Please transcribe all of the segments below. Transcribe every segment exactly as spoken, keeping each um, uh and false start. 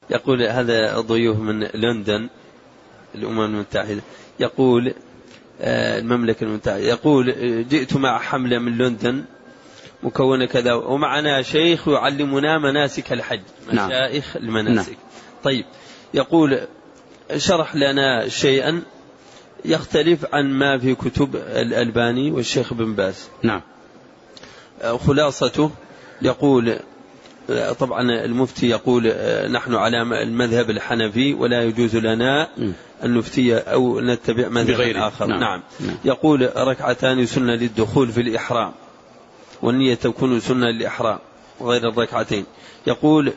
يقول هذا ضيوف من لندن الأمم المتحدة، يقول المملكة المتحدة، يقول جئت مع حملة من لندن مكونة كذا ومعنا شيخ يعلمنا مناسك الحج، مشايخ المناسك. نعم. طيب، يقول شرح لنا شيئا يختلف عن ما في كتب الألباني والشيخ بن باز. نعم. خلاصته يقول طبعا المفتي يقول نحن على المذهب الحنفي ولا يجوز لنا أن نفتي أو نتبع مذهب آخر. نعم. نعم. نعم. يقول ركعتان سنة للدخول في الإحرام والنية تكون سنة للإحرام وغير الركعتين. يقول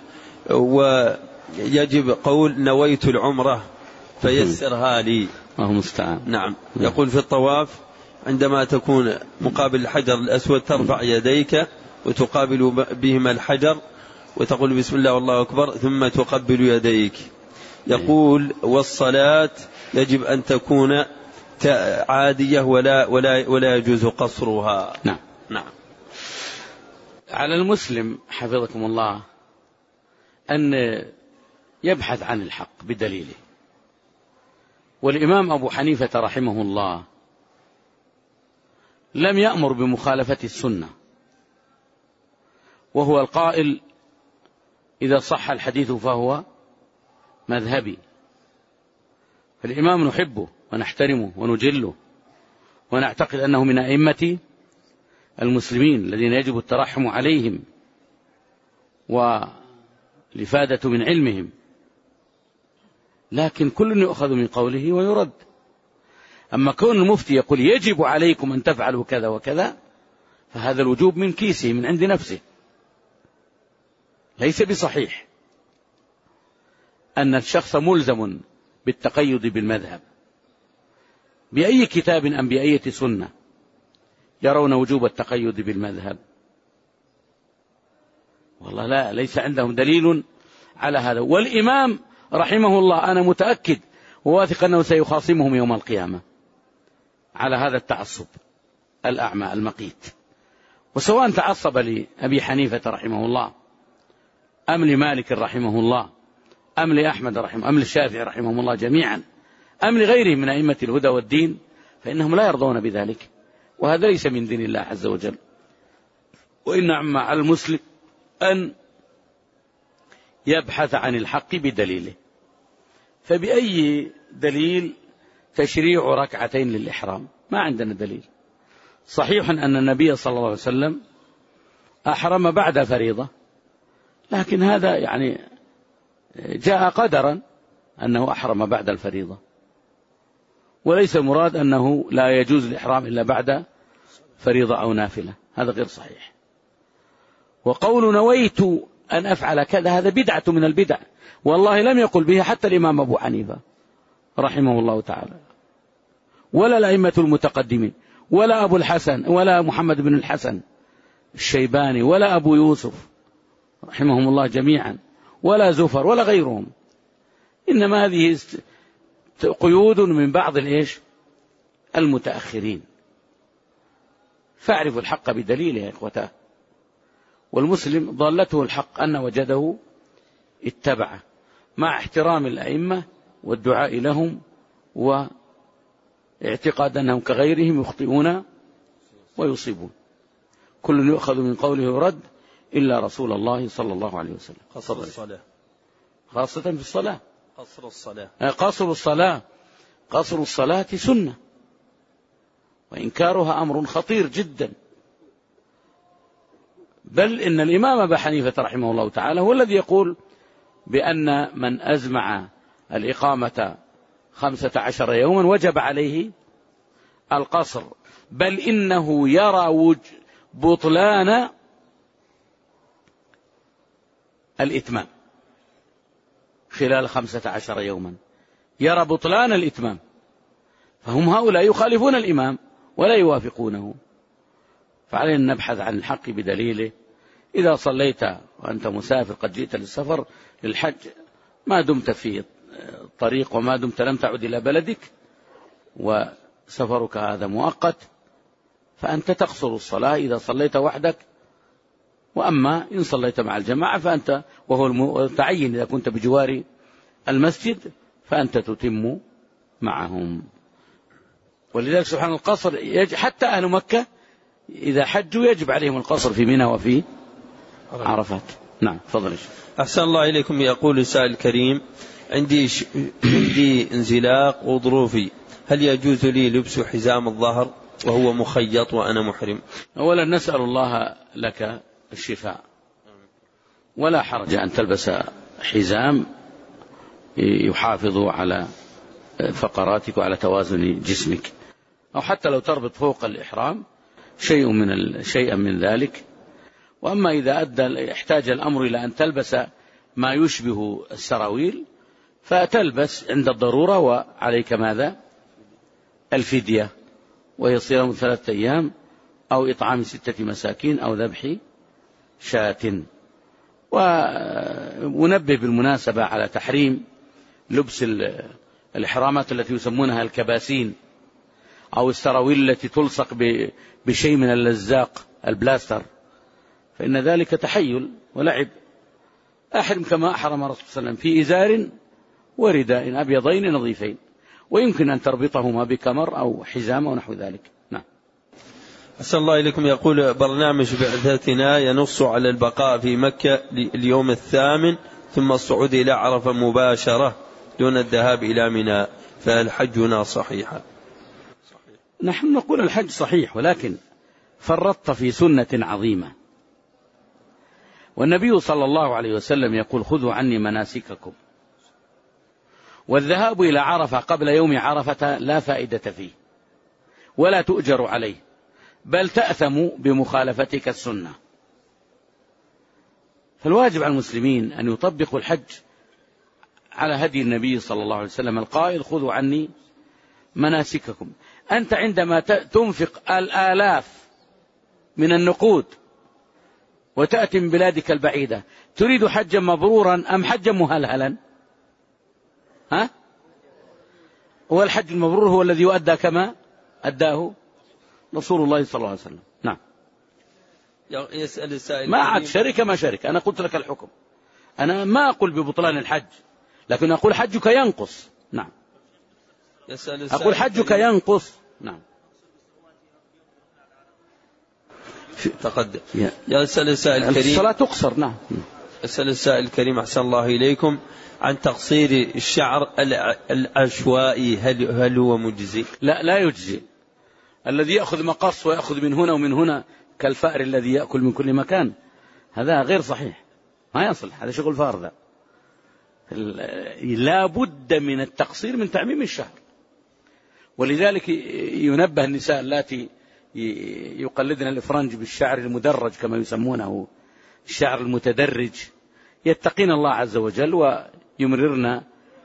ويجب قول نويت العمرة فيسرها لي. الله المستعان. نعم. يقول في الطواف عندما تكون مقابل الحجر الأسود ترفع يديك وتقابل بهما الحجر وتقول بسم الله والله أكبر ثم تقبل يديك. يقول والصلاة يجب أن تكون عادية ولا, ولا, ولا يجوز قصرها. نعم. نعم. على المسلم حفظكم الله أن يبحث عن الحق بدليله. والإمام أبو حنيفة رحمه الله لم يأمر بمخالفة السنة، وهو القائل إذا صح الحديث فهو مذهبي. فالإمام نحبه ونحترمه ونجله ونعتقد أنه من أئمة المسلمين الذين يجب الترحم عليهم والإفادة من علمهم، لكن كل يؤخذ من قوله ويرد. أما كون المفتي يقول يجب عليكم أن تفعلوا كذا وكذا، فهذا الوجوب من كيسه من عند نفسه، ليس بصحيح أن الشخص ملزم بالتقيد بالمذهب بأي كتاب أم بأي سنة يرون وجوب التقيد بالمذهب. والله لا، ليس عندهم دليل على هذا. والإمام رحمه الله أنا متأكد وواثق أنه سيخاصمهم يوم القيامة على هذا التعصب الأعمى المقيت. وسواء تعصب لأبي حنيفة رحمه الله أم لمالك رحمه الله أم لأحمد رحمه أم للشافعي رحمهم الله جميعا أم لغيرهم من أئمة الهدى والدين، فإنهم لا يرضون بذلك، وهذا ليس من دين الله عز وجل. وإنما على المسلم أن يبحث عن الحق بدليله. فبأي دليل تشريع ركعتين للإحرام؟ ما عندنا دليل. صحيح أن النبي صلى الله عليه وسلم أحرم بعد فريضة، لكن هذا يعني جاء قدرا أنه أحرم بعد الفريضة، وليس المراد أنه لا يجوز الإحرام إلا بعد فريضة أو نافلة، هذا غير صحيح. وقول نويت أن أفعل كذا هذا بدعة من البدع، والله لم يقل به حتى الإمام أبو حنيفة رحمه الله تعالى، ولا الأئمة المتقدمين، ولا أبو الحسن، ولا محمد بن الحسن الشيباني، ولا أبو يوسف رحمهم الله جميعا، ولا زفر ولا غيرهم. إنما هذه قيود من بعض الإيش المتأخرين. فاعرفوا الحق بدليله يا إخوته. والمسلم ضالته الحق أن وجده اتبعه مع احترام الأئمة والدعاء لهم واعتقاد أنهم كغيرهم يخطئون ويصيبون. كل يؤخذ من قوله ورد إلا رسول الله صلى الله عليه وسلم. قصر الصلاة خاصة في الصلاة. قصر الصلاة قصر الصلاة قصر الصلاة سنة، وإنكارها أمر خطير جدا. بل إن الإمام أبا حنيفة رحمه الله تعالى هو الذي يقول بأن من أزمع الإقامة خمسة عشر يوما وجب عليه القصر، بل إنه يرى بطلان الإتمام خلال خمسة عشر يوما، يرى بطلان الإتمام. فهم هؤلاء يخالفون الإمام ولا يوافقونه. فعلينا أن نبحث عن الحق بدليله. إذا صليت وأنت مسافر قد جئت للسفر للحج ما دمت في الطريق وما دمت لم تعد إلى بلدك وسفرك هذا مؤقت، فأنت تقصر الصلاة إذا صليت وحدك. وأما إن صليت مع الجماعة فأنت وهو المتعين إذا كنت بجوار المسجد فأنت تتم معهم. ولذلك سبحان القصر حتى أهل مكة إذا حجوا يجب عليهم القصر في منى وفي عرفات. نعم تفضل. أحسن الله إليكم. يقول السائل الكريم: عندي ش... عندي انزلاق غضروفي، هل يجوز لي لبس حزام الظهر وهو مخيط وأنا محرم؟ أولا نسأل الله لك الشفاء، ولا حرج أن تلبس حزام يحافظ على فقراتك وعلى توازن جسمك، أو حتى لو تربط فوق الإحرام شيء من ال... شيئا من ذلك. وأما إذا أدى احتاج الأمر إلى أن تلبس ما يشبه السراويل فتلبس عند الضرورة، وعليك ماذا؟ الفدية، وهي صيام ثلاثة أيام أو إطعام ستة مساكين أو ذبح شاة. وننبه بالمناسبة على تحريم لبس الإحرامات التي يسمونها الكباسين أو السراويل التي تلصق بشيء من اللزاق البلاستر، فإن ذلك تحيل ولعب. أحرم كما أحرم الرسول صلى الله عليه وسلم في إزار ورداء أبيضين نظيفين، ويمكن أن تربطهما بكمر أو حزام أو نحو ذلك. نعم. أحسن الله إليكم. يقول: برنامج بعثتنا ينص على البقاء في مكة اليوم الثامن ثم الصعود إلى عرفة مباشرة دون الذهاب إلى منى، فهل حجنا صحيحا؟ نحن نقول الحج صحيح، ولكن فرطت في سنة عظيمة. والنبي صلى الله عليه وسلم يقول: خذوا عني مناسككم. والذهاب إلى عرفة قبل يوم عرفة لا فائدة فيه ولا تؤجر عليه، بل تأثم بمخالفتك السنة. فالواجب على المسلمين أن يطبقوا الحج على هدي النبي صلى الله عليه وسلم القائل: خذوا عني مناسككم. أنت عندما تنفق الآلاف من النقود وتأتي من بلادك البعيدة تريد حجا مبرورا أم حجا مهلهلا؟ ها؟ هو الحج المبرور هو الذي يؤدى كما أداه رسول الله صلى الله عليه وسلم. نعم. يسأل السائل: ما عاد شرك ما شرك. أنا قلت لك الحكم، أنا ما أقول ببطلان الحج، لكن أقول حجك ينقص. نعم. يسأل أقول حجك ينقص. نعم. تقدم. يسأل السائل الكريم: الصلاة تقصر. نعم. يسأل السائل الكريم: أحسن الله إليكم، عن تقصير الشعر العشوائي، هل هل هو مجزي؟ لا، لا يجزي. الذي يأخذ مقص ويأخذ من هنا ومن هنا كالفأر الذي يأكل من كل مكان، هذا غير صحيح، ما يصلح، هذا شغل فار. ذا لا بد من التقصير من تعميم الشعر. ولذلك ينبه النساء التي يقلدن الإفرنج بالشعر المدرج كما يسمونه، الشعر المتدرج، يتقين الله عز وجل ويمررن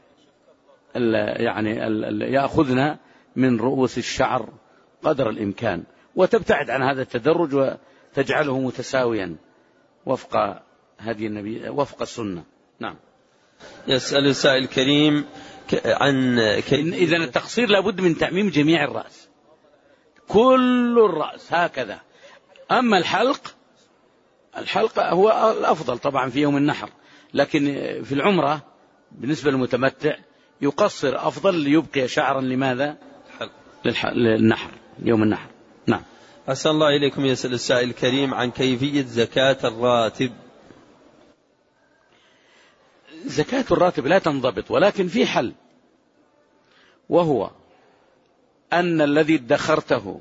يعني يأخذن من رؤوس الشعر قدر الإمكان، وتبتعد عن هذا التدرج وتجعله متساويا وفق هدي النبي وفق السنة. نعم. يسأل السائل الكريم عن إذن التقصير لابد من تعميم جميع الرأس، كل الرأس هكذا. أما الحلق، الحلق هو الأفضل طبعا في يوم النحر، لكن في العمرة بالنسبة للمتمتع يقصر أفضل ليبقي شعرا. لماذا؟ للنحر، يوم النحر. نعم. أسأل الله إليكم. يسأل السائل الكريم عن كيفية زكاة الراتب. زكاة الراتب لا تنضبط، ولكن في حل، وهو أن الذي ادخرته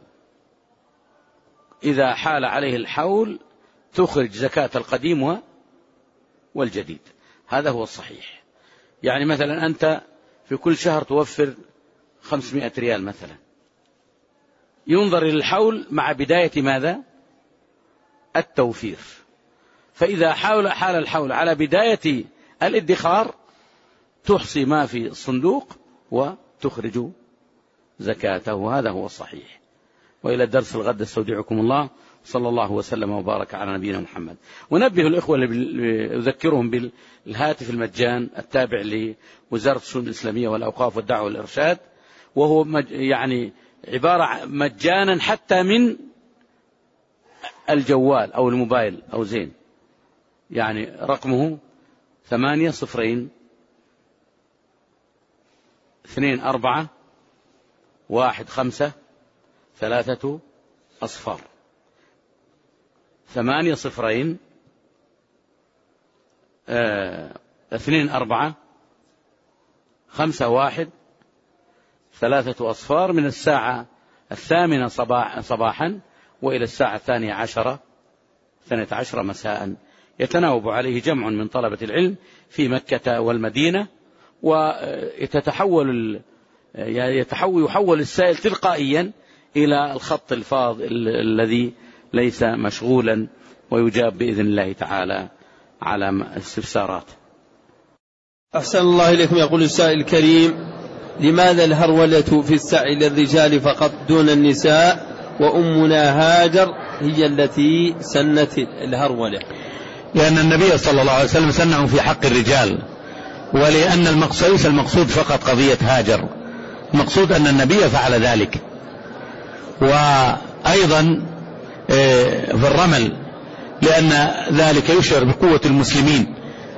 إذا حال عليه الحول تخرج زكاة القديم والجديد، هذا هو الصحيح. يعني مثلا أنت في كل شهر توفر خمسمائة ريال مثلا، ينظر إلى الحول مع بداية ماذا؟ التوفير. فإذا حاول حال الحول على بداية الادخار تحصي ما في الصندوق وتخرج زكاته، هذا هو الصحيح. وإلى الدرس الغد استودعكم الله، صلى الله وسلم وبارك على نبينا محمد. ونبه الإخوة اللي أذكرهم بالهاتف المجان التابع لوزارة الشؤون الإسلامية والأوقاف والدعوة والإرشاد، وهو يعني عبارة مجانا حتى من الجوال أو الموبايل أو زين، يعني رقمه ثمانية صفرين اثنين أربعة واحد خمسة ثلاثة أصفار. ثمانية صفرين اه اثنين أربعة خمسة واحد ثلاثة أصفار، من الساعة الثامنة صباح صباحا وإلى الساعة الثانية عشرة ثانية عشرة مساء. يتناوب عليه جمع من طلبة العلم في مكة والمدينة، ويتحول يتحول يحول السائل تلقائيا إلى الخط الفاضل الذي ليس مشغولا، ويجاب بإذن الله تعالى على الاستفسارات. أحسن الله إليكم. يقول السائل الكريم: لماذا الهرولة في السعي للرجال فقط دون النساء، وأمنا هاجر هي التي سنت الهرولة؟ لأن النبي صلى الله عليه وسلم سنه في حق الرجال، ولأن المقصود ليس المقصود فقط قضية هاجر، المقصود أن النبي فعل ذلك. وأيضا في الرمل، لأن ذلك يشعر بقوة المسلمين،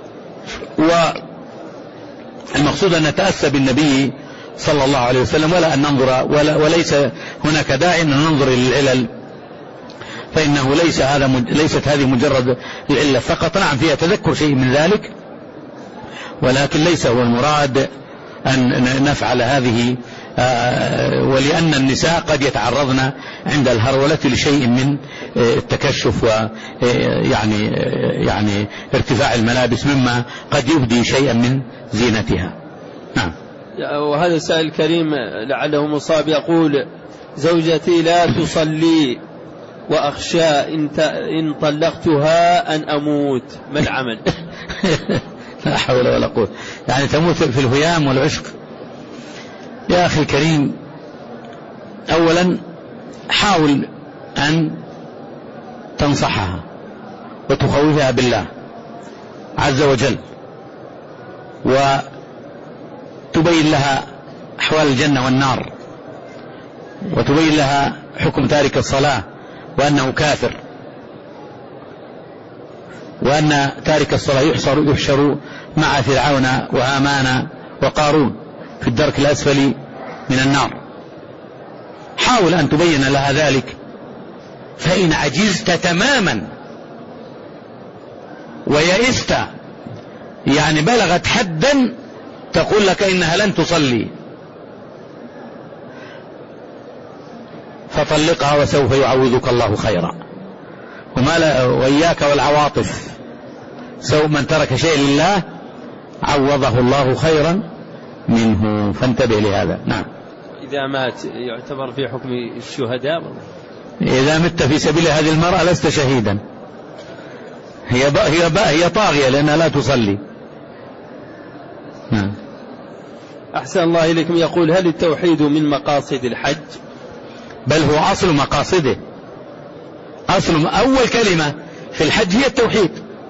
والمقصود أن نتأسى بالنبي صلى الله عليه وسلم، ولا أن ننظر ولا وليس هناك داعي أن ننظر للعلل، فإنه ليس هذا ليست هذه مجرد العلة فقط. نعم فيها تذكر شيء من ذلك، ولكن ليس هو المراد أن نفعل هذه، ولأن النساء قد يتعرضن عند الهرولة لشيء من التكشف ويعني يعني ارتفاع الملابس مما قد يبدي شيئا من زينتها. نعم. وهذا السائل الكريم لعله مصاب يقول: زوجتي لا تصلي وأخشى إن طلقتها أن أموت، ما العمل؟ لا حول ولا قوة، يعني تموت في الهيام والعشق. يا أخي الكريم، أولا حاول أن تنصحها وتخوفها بالله عز وجل، وتبين لها أحوال الجنة والنار، وتبين لها حكم تارك الصلاة وأنه كافر، وأن تارك الصلاة يحشر, يحشر مع فرعون وهامان وقارون في الدرك الأسفل من النار. حاول أن تبين لها ذلك، فإن عجزت تماما ويئست، يعني بلغت حدا تقول لك إنها لن تصلي، فطلقها وسوف يعوذك الله خيرا. وما لا وإياك والعواطف، سوء من ترك شيء لله عوضه الله خيرا منه، فانتبه لهذا. نعم. إذا مات يعتبر في حكم الشهداء؟ إذا مت في سبيل هذه المرأة لست شهيدا، هي بقى هي بقى هي طاغية لأنها لا تصلي. نعم. أحسن الله إليكم. يقول: هل التوحيد من مقاصد الحج؟ بل هو أصل مقاصده، أصل أول كلمة في الحج هي التوحيد.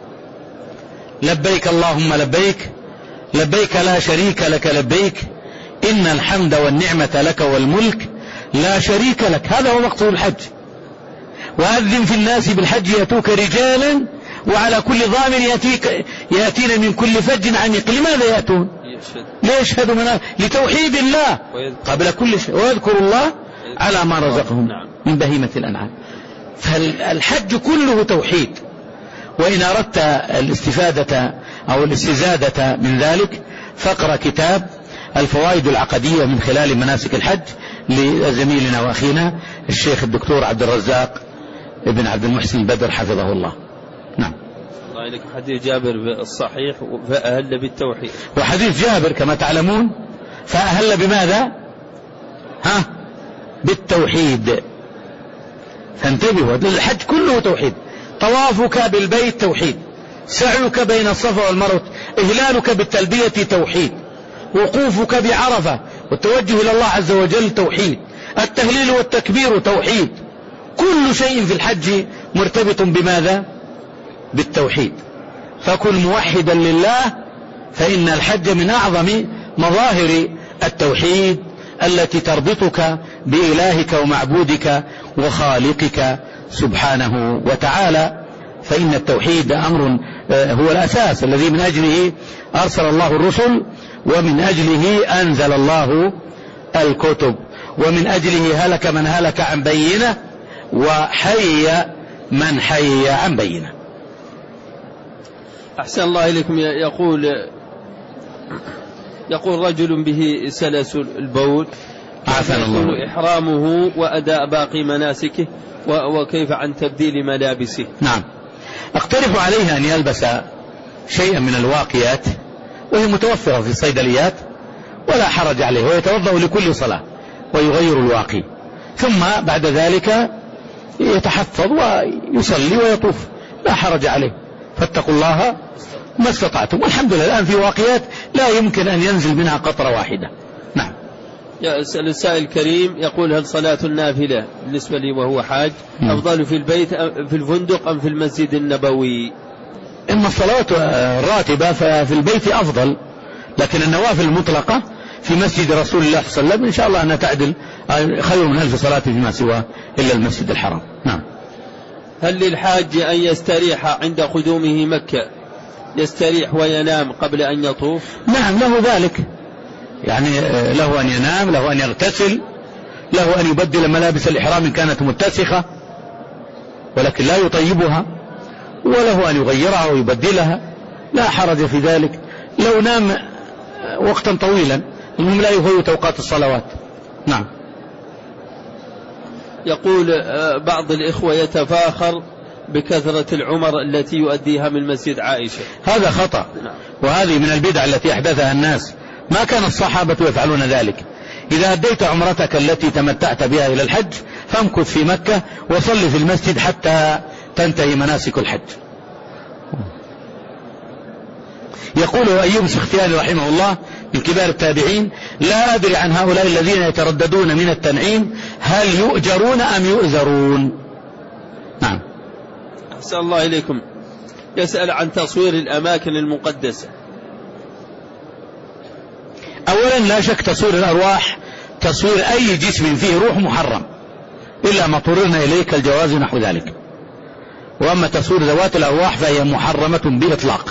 لبيك اللهم لبيك، لبيك لا شريك لك لبيك، إن الحمد والنعمة لك والملك لا شريك لك. هذا هو مقصود الحج. وأذن في الناس بالحج يأتوك رجالا وعلى كل ضامن يأتيك يأتين من كل فج عميق. لماذا يأتون؟ ليشهدوا من لتوحيد الله قبل كل شيء، ويذكروا الله على ما رزقهم من بهيمة الأنعام. فالحج كله توحيد. وإن أردت الاستفادة أو الاستزادة من ذلك فاقرأ كتاب الفوائد العقدية من خلال مناسك الحج لزميلنا وأخينا الشيخ الدكتور عبد الرزاق ابن عبد المحسن البدر حفظه الله. نعم. الله إليك. حديث جابر الصحيح: فأهل بالتوحيد. وحديث جابر كما تعلمون فأهل بماذا؟ ها؟ بالتوحيد. فانتبهوا، الحج كله توحيد. طوافك بالبيت توحيد، سعيك بين الصفا والمروة، إهلالك بالتلبية توحيد، وقوفك بعرفة والتوجه إلى الله عز وجل توحيد، التهليل والتكبير توحيد. كل شيء في الحج مرتبط بماذا؟ بالتوحيد. فكن موحدا لله، فإن الحج من أعظم مظاهر التوحيد التي تربطك بإلهك ومعبودك وخالقك سبحانه وتعالى. فإن التوحيد أمر هو الأساس الذي من أجله أرسل الله الرسل، ومن أجله أنزل الله الكتب، ومن أجله هلك من هلك عن بينة، وحي من حي عن بينة. أحسن الله إليكم. يقول يقول رجل به سلس البول، عافانا الله، إحرامه وأداء باقي مناسكه، وكيف عن تبديل ملابسه؟ نعم، اقترح عليه أن يلبس شيئا من الواقيات وهي متوفرة في الصيدليات ولا حرج عليه، ويتوضأ لكل صلاة ويغير الواقي، ثم بعد ذلك يتحفظ ويصلي ويطوف، لا حرج عليه. فاتقوا الله ما استطعتم، والحمد لله الآن في واقيات لا يمكن أن ينزل منها قطرة واحدة. نعم. يسأل السائل الكريم يقول: هل صلاة النافلة بالنسبة لي وهو حاج أفضل في البيت في الفندق أم في المسجد النبوي؟ إما الصلاة الراتبة ففي البيت أفضل، لكن النوافل المطلقة في مسجد رسول الله صلى الله عليه وسلم إن شاء الله أنها تعدل خير من ألف صلاة فيما سواه إلا المسجد الحرام. نعم. هل للحاج أن يستريح عند قدومه مكة، يستريح وينام قبل أن يطوف؟ نعم، له ذلك، يعني له أن ينام، له أن يغتسل، له أن يبدل ملابس الإحرام إن كانت متسخة ولكن لا يطيبها، وله أن يغيرها ويبدلها، لا حرج في ذلك لو نام وقتا طويلا، المهم لا يفوت أوقات الصلوات. نعم. يقول بعض الإخوة يتفاخر بكثرة العمر التي يؤديها من مسجد عائشة، هذا خطأ، وهذه من البدع التي أحدثها الناس، ما كان الصحابة يفعلون ذلك. إذا أديت عمرتك التي تمتعت بها إلى الحج فامكث في مكة وصل في المسجد حتى تنتهي مناسك الحج. يقول أيوب السختياني رحمه الله من كبار التابعين: لا أدري عن هؤلاء الذين يترددون من التنعيم هل يؤجرون أم يؤذرون. نعم. أحسن الله إليكم. يسأل عن تصوير الأماكن المقدسة. أولا لا شك تصوير الأرواح، تصوير أي جسم فيه روح محرم إلا ما اضطررنا إليه كالجواز نحو ذلك، وأما تصوير ذوات الأرواح فهي محرمة بإطلاق.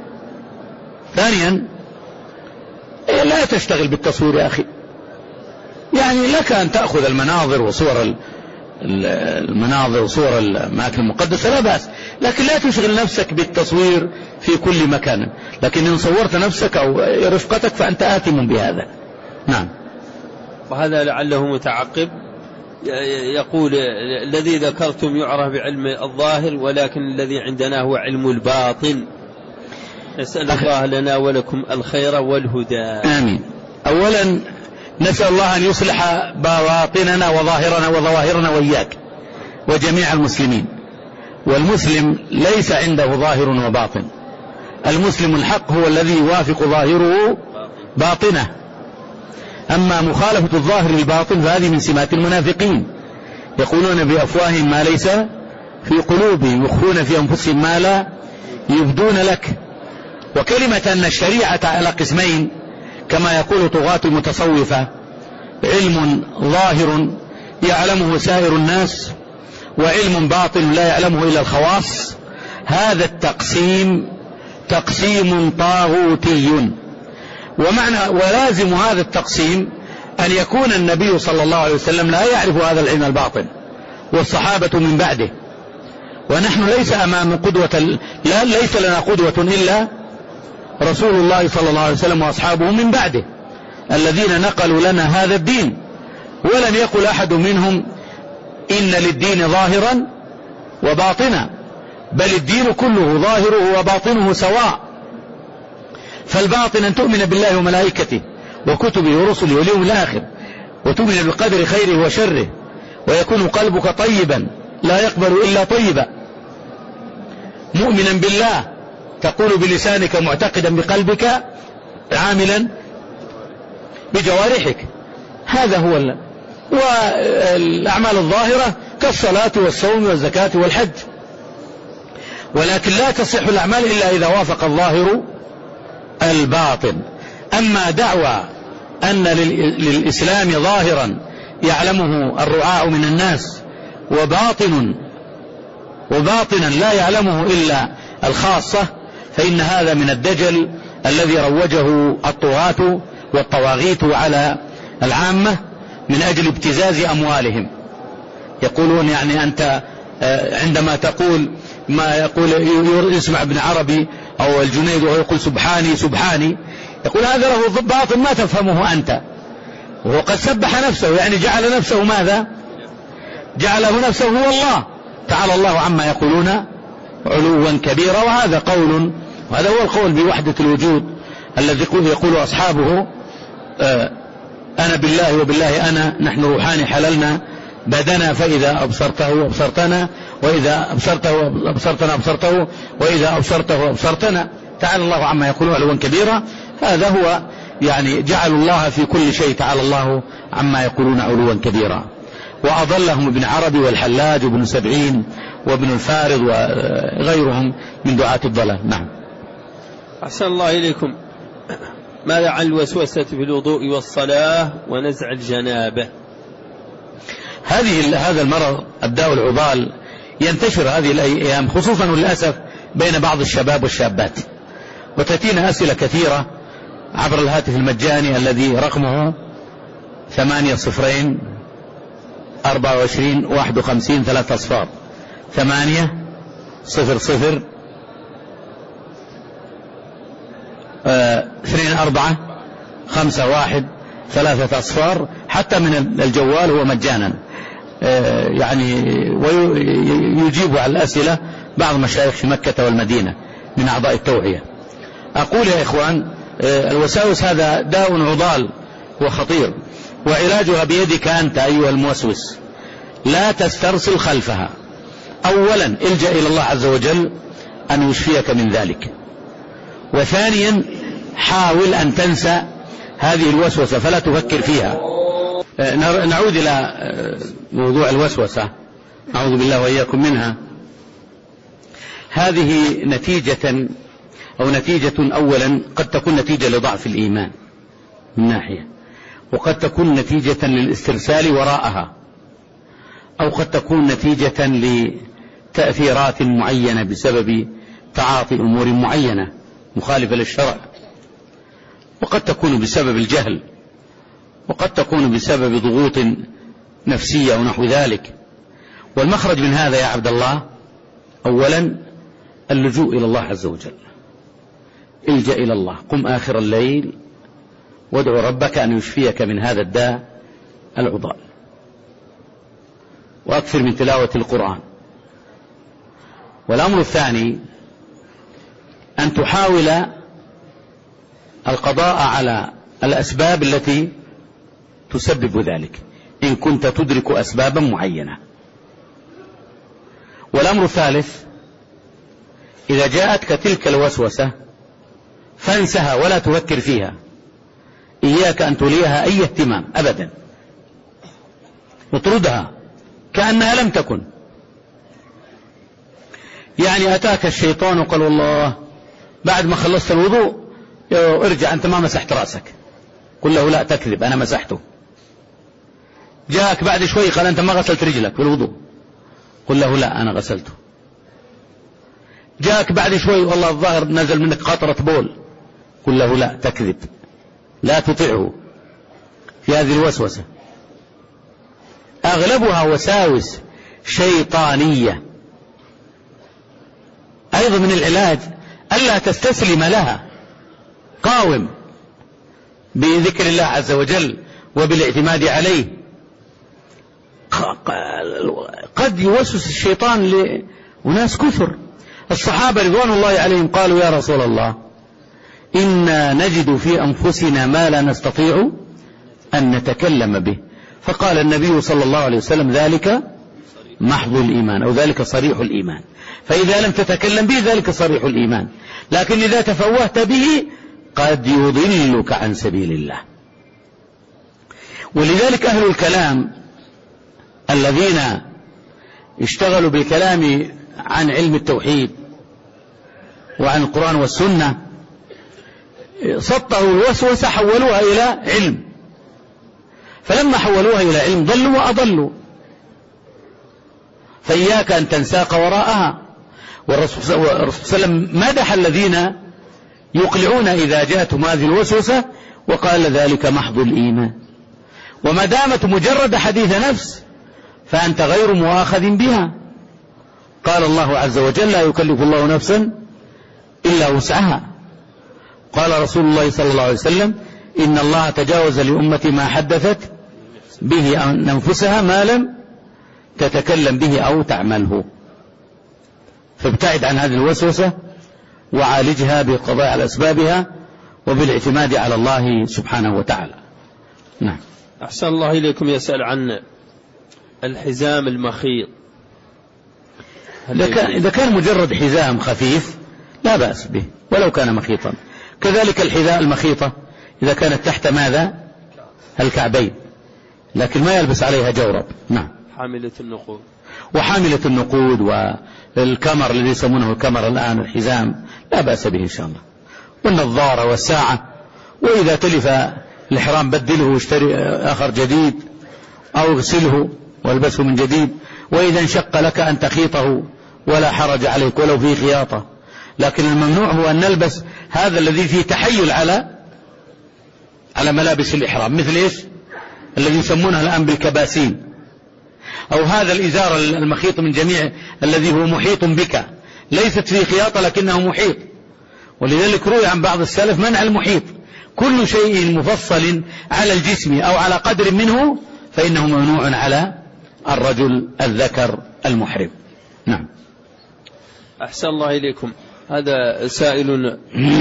ثانيا لا تشتغل بالتصوير يا أخي، يعني لك أن تأخذ المناظر وصور المناظر وصور الأماكن المقدسة لا بأس، لكن لا تشغل نفسك بالتصوير في كل مكان، لكن إن صورت نفسك أو رفقتك فأنت آثم بهذا. نعم. وهذا لعله متعقب، يقول: الذي ذكرتم يعرف بعلم الظاهر ولكن الذي عندنا هو علم الباطن، نسأل الله لنا ولكم الخير والهدى. آمين. أولا نسأل الله أن يصلح بواطننا وظاهرنا وظواهرنا وإياك وجميع المسلمين. والمسلم ليس عنده ظاهر وباطن، المسلم الحق هو الذي يوافق ظاهره باطنه، أما مخالفة الظاهر للباطن فهذه من سمات المنافقين، يقولون بأفواههم ما ليس في قلوبهم، يخفون في أنفسهم ما لا يبدون لك. وكلمة أن الشريعة على قسمين كما يقول طغاة المتصوفة: علم ظاهر يعلمه سائر الناس، وعلم باطن لا يعلمه إلا الخواص، هذا التقسيم تقسيم طاغوتي. ومعنى ولازم هذا التقسيم أن يكون النبي صلى الله عليه وسلم لا يعرف هذا العلم الباطن، والصحابة من بعده، ونحن ليس أمام قدوة، لا ليس لنا قدوة إلا رسول الله صلى الله عليه وسلم وأصحابه من بعده الذين نقلوا لنا هذا الدين، ولم يقل أحد منهم إن للدين ظاهرا وباطنا، بل الدين كله ظاهره وباطنه سواء. فالباطن أن تؤمن بالله وملائكته وكتبه ورسله واليوم الآخر، وتؤمن بقدر خيره وشره، ويكون قلبك طيبا لا يقبل إلا طيبا، مؤمنا بالله تقول بلسانك معتقدا بقلبك عاملا بجوارحك. هذا هو الله. والأعمال الظاهرة كالصلاة والصوم والزكاة والحج، ولكن لا تصح الأعمال إلا إذا وافق الظاهر الباطن. أما دعوى أن للإسلام ظاهرا يعلمه الرعاء من الناس وباطن وباطنا لا يعلمه إلا الخاصة، فإن هذا من الدجل الذي روجه الطغاة والطواغيت على العامة من أجل ابتزاز أموالهم. يقولون يعني أنت عندما تقول ما يقول يسمع ابن عربي أو الجنيد وهو يقول سبحاني سبحاني، يقول هذا له باطل ما تفهمه أنت، وهو قد سبح نفسه، يعني جعل نفسه ماذا؟ جعله نفسه هو الله. تعالى الله عما يقولون علوا كبيرا. وهذا قول، وهذا هو القول بوحدة الوجود الذي يقول أصحابه أنا بالله وبالله أنا، نحن روحان حللنا بدنا، فإذا أبصرته أبصرتنا، وإذا أبصرته أبصرتنا أبصرته، وإذا أبصرته أبصرتنا. تعالى الله عما يقولون علوا كبيرا. هذا هو يعني جعل الله في كل شيء، تعالى الله عما يقولون علوا كبيرا. وأضلهم ابن عربي والحلاج وابن سبعين وابن الفارض وغيرهم من دعاة الضلال. نعم. أحسن الله إليكم. ماذا عن الوسوسة في الوضوء والصلاة ونزع الجنابة؟ هذه هذا المرض الداء العضال ينتشر هذه الأيام، خصوصا للأسف بين بعض الشباب والشابات، وتأتينا أسئلة كثيرة عبر الهاتف المجاني الذي رقمه ثمانية صفرين أربعة وعشرين واحد وخمسين ثلاثة أصفار، ثمانية صفر صفر اثنين أربعة خمسة واحد ثلاثة أصفار. حتى من الجوال هو مجانا، يعني ويجيب على الأسئلة بعض مشايخ في مكة والمدينة من أعضاء التوعية. أقول يا إخوان، الوساوس هذا داء عضال وخطير، وعلاجها بيدك أنت أيها الموسوس. لا تسترسل خلفها. أولا الجأ إلى الله عز وجل أن يشفيك من ذلك، وثانيا حاول أن تنسى هذه الوسوسة فلا تفكر فيها. نعود إلى موضوع الوسوسة، أعوذ بالله وإياكم منها. هذه نتيجة أو نتيجة أولا قد تكون نتيجة لضعف الإيمان من ناحية، وقد تكون نتيجة للاسترسال وراءها، أو قد تكون نتيجة لتأثيرات معينة بسبب تعاطي أمور معينة مخالفة للشرع، وقد تكون بسبب الجهل، وقد تكون بسبب ضغوط نفسية ونحو ذلك. والمخرج من هذا يا عبد الله أولا اللجوء إلى الله عز وجل. الجأ إلى الله، قم آخر الليل وادعو ربك أن يشفيك من هذا الداء العضال، وأكثر من تلاوة القرآن. والأمر الثاني أن تحاول القضاء على الأسباب التي تسبب ذلك إن كنت تدرك أسبابا معينة. والأمر الثالث إذا جاءتك تلك الوسوسة فانسها ولا تفكر فيها، إياك أن توليها أي اهتمام أبدا، اطردها كأنها لم تكن. يعني أتاك الشيطان وقال والله بعد ما خلصت الوضوء ارجع أنت ما مسحت رأسك، قل له لا تكذب أنا مسحته. جاءك بعد شوي قال أنت ما غسلت رجلك في الوضوء، قل له لا أنا غسلته. جاءك بعد شوي والله الظاهر نزل منك قطرة بول، قل له لا تكذب، لا تطيعه في هذه الوسوسة. أغلبها وساوس شيطانية. أيضا من العلاج ألا تستسلم لها، قاوم بذكر الله عز وجل وبالاعتماد عليه. قد يوسوس الشيطان لناس كثر. الصحابة رضوان الله عليهم قالوا يا رسول الله إنا نجد في أنفسنا ما لا نستطيع أن نتكلم به، فقال النبي صلى الله عليه وسلم ذلك محض الإيمان، أو ذلك صريح الإيمان. فإذا لم تتكلم به ذلك صريح الإيمان، لكن إذا تفوهت به قد يضلك عن سبيل الله. ولذلك أهل الكلام الذين اشتغلوا بالكلام عن علم التوحيد وعن القرآن والسنة سطروا الوسوسة حولوها إلى علم، فلما حولوها إلى علم ضلوا وأضلوا. فإياك أن تنساق وراءها. والرسول صلى الله عليه وسلم مدح الذين يقلعون إذا جاءتهم هذه الوسوسة وقال ذلك محض الإيمان. وما دامت مجرد حديث نفس فأنت غير مؤاخذ بها. قال الله عز وجل لا يكلف الله نفسا إلا وسعها. قال رسول الله صلى الله عليه وسلم إن الله تجاوز لأمتي ما حدثت به أنفسها ما لم تتكلم به أو تعمله. فابتعد عن هذه الوسوسة وعالجها بالقضاء على أسبابها وبالاعتماد على الله سبحانه وتعالى. نعم. أحسن الله إليكم. يسأل عن الحزام المخيط. إذا كان مجرد حزام خفيف لا بأس به ولو كان مخيطا. كذلك الحذاء المخيطة إذا كانت تحت ماذا؟ الكعبين، لكن ما يلبس عليها جورب. نعم. حاملة النقود. وحاملة النقود والكمر الذي يسمونه الكمر الآن الحزام لا بأس به إن شاء الله. والنظارة والساعة. وإذا تلف الإحرام بدله واشتري آخر جديد أو اغسله والبسه من جديد. وإذا انشق لك أن تخيطه ولا حرج عليك ولو فيه خياطة. لكن الممنوع هو أن نلبس هذا الذي فيه تحيل على على ملابس الإحرام، مثل إيش الذي يسمونه الآن بالكباسين، أو هذا الإزار المخيط من جميع الذي هو محيط بك ليست فيه خياطة لكنه محيط. ولذلك روي عن بعض السلف منع المحيط. كل شيء مفصل على الجسم أو على قدر منه فإنه ممنوع على الرجل الذكر المحرم. نعم. أحسن الله إليكم. هذا سائل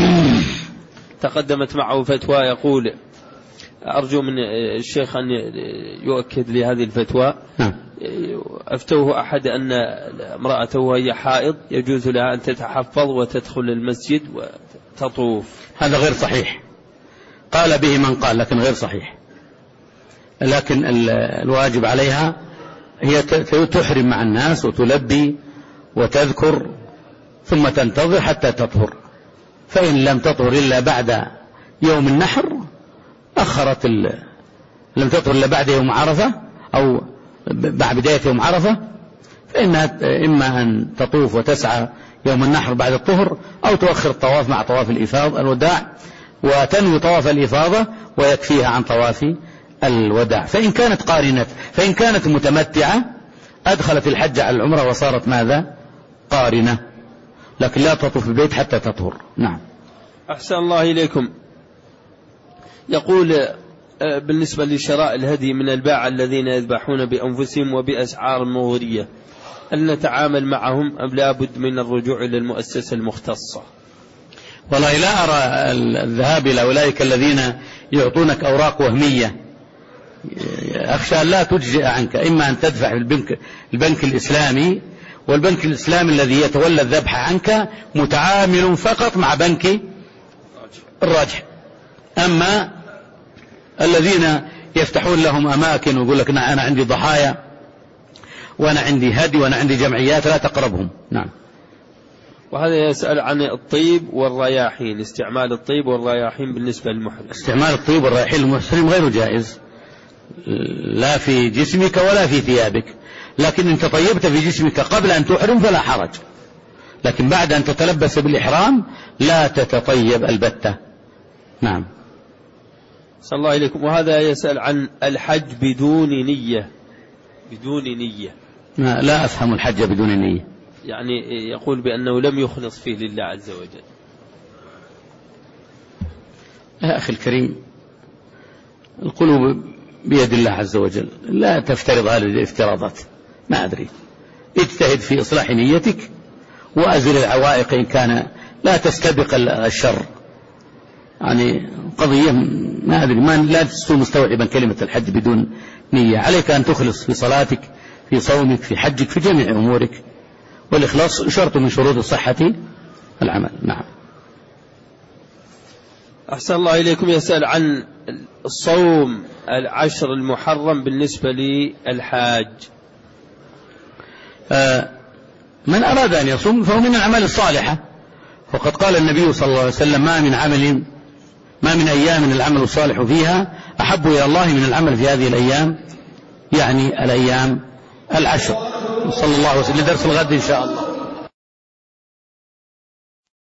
تقدمت معه فتوى يقول أرجو من الشيخ أن يؤكد لي هذه الفتوى. نعم. أفتوه أحد أن امرأته وهي حائض يجوز لها أن تتحفظ وتدخل المسجد وتطوف. هذا غير صحيح. قال به من قال لكن غير صحيح. لكن الواجب عليها هي تحرم مع الناس وتلبي وتذكر ثم تنتظر حتى تطهر. فإن لم تطهر إلا بعد يوم النحر أخرت ال... لم تطهر إلا بعد يوم عرفة أو بعد بداية يوم عرفة فإنها إما أن تطوف وتسعى يوم النحر بعد الطهر أو تؤخر الطواف مع طواف الإفاضة الوداع وتنوي طواف الإفاضة ويكفيها عن طواف الوداع. فإن كانت قارنة فإن كانت متمتعة أدخلت الحج على العمرة وصارت ماذا؟ قارنة. لكن لا تطوف البيت حتى تطهر. نعم. أحسن الله إليكم. يقول بالنسبة لشراء الهدي من الباعة الذين يذبحون بأنفسهم وبأسعار مغرية هل نتعامل معهم أم لا بد من الرجوع إلى المؤسسة المختصة؟ والله لا أرى الذهاب إلى أولئك الذين يعطونك أوراق وهمية. أخشى لا تجزئ عنك. إما أن تدفع في البنك, البنك الإسلامي والبنك الإسلامي الذي يتولى الذبح عنك متعامل فقط مع بنك الراجح. أما الذين يفتحون لهم أماكن ويقول لك أنا عندي ضحايا وأنا عندي هدي وأنا عندي جمعيات لا تقربهم. نعم. وهذا يسأل عن الطيب والرياحين، استعمال الطيب والرياحين بالنسبة للمحرم. استعمال الطيب والرياحين للمحرم غير جائز لا في جسمك ولا في ثيابك. لكن إن تطيبت في جسمك قبل أن تحرم فلا حرج، لكن بعد أن تتلبس بالإحرام لا تتطيب البتة. نعم. صلى الله عليكم. وهذا يسأل عن الحج بدون نية. بدون نية لا, لا أفهم الحج بدون نية. يعني يقول بأنه لم يخلص فيه لله عز وجل. يا أخي الكريم القلوب بيد الله عز وجل، لا تفترض هذه الافتراضات. ما أدري، اجتهد في إصلاح نيتك وأزل العوائق إن كان لا تستبق الشر. يعني قضية ما أدري، ما لا تستوي مستوعبا كلمة الحج بدون نية. عليك أن تخلص في صلاتك في صومك في حجك في جميع أمورك، والإخلاص شرط من شروط صحة العمل. نعم. أحسن الله إليكم. يسأل عن الصوم العشر المحرم بالنسبة للحاج. آه من أراد أن يصوم فهو من الأعمال الصالحة، وقد قال النبي صلى الله عليه وسلم ما من عمل ما من أيام العمل الصالح فيها أحب إلى الله من العمل في هذه الأيام، يعني الأيام العشر. صلى الله عليه وسلم. درس الغد إن شاء الله.